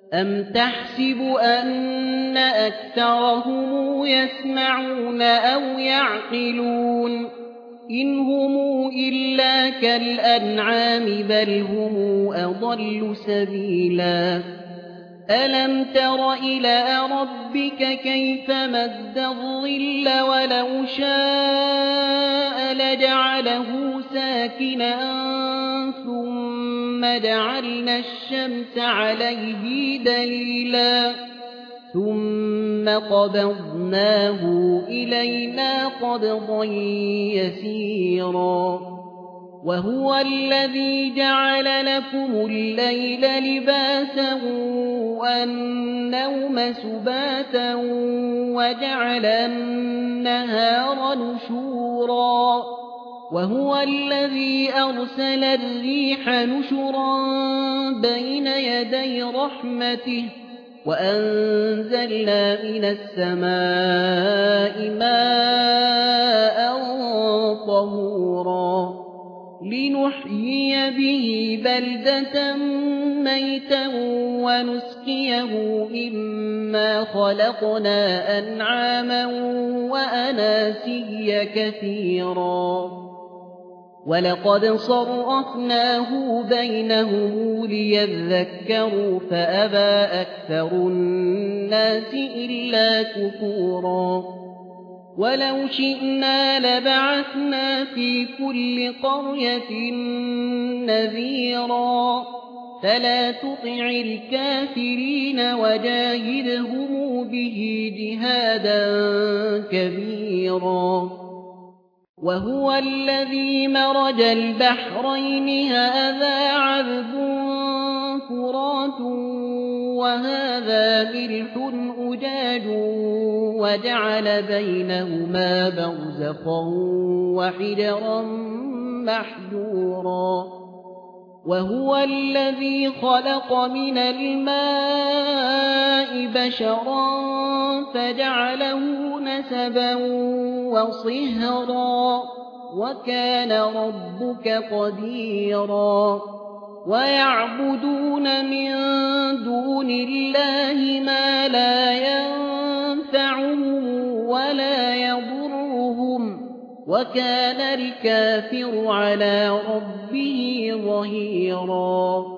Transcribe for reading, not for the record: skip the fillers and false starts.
أَمْ تَحْسِبُ أَنَّ أَكْثَرَهُمْ يَسْمَعُونَ أَوْ يَعْقِلُونَ إِنْ هُمْ إِلَّا كَالْأَنْعَامِ بَلْ هُمْ أَضَلُّ سَبِيلًا أَلَمْ تَرَ إِلَىٰ رَبِّكَ كَيْفَ مَدَّ الظِّلَّ وَلَوْ شَاءَ لَجَعَلَهُ سَاكِنًا ثُمَّ جَعَلْنَا الشَّمْسَ عَلَيْهِ دَلِيلًا ثُمَّ قَبَضْنَاهُ إِلَيْنَا قَبْضًا يَسِيرًا وهو الذي جعل لكم الليل لباسا والنوم سباتا وجعل النهار نشورا وهو الذي أرسل الريح نشرا بين يدي رحمته وأنزلنا من السماء ماء طهورا لنحيي به بلدة ميتا ونسقيه مما خلقنا أنعاما وأناسيا كثيرا ولقد صرفناه بينهم ليذكروا فأبى أكثر الناس إلا كفورا ولو شئنا لبعثنا في كل قرية نذيرا فلا تطع الكافرين وجاهدهم به جهادا كبيرا وهو الذي مرج البحرين هذا عذب فرات وهذا ملح أجاج وجعل بينهما برزخا وحجرا محجورا وهو الذي خلق من الماء بشرا فجعله نسبا وصهرا وكان ربك قديرا ويعبدون من دون الله ما لا ينفعهم ولا يضرهم وكان الكافر على ربه ظهيرا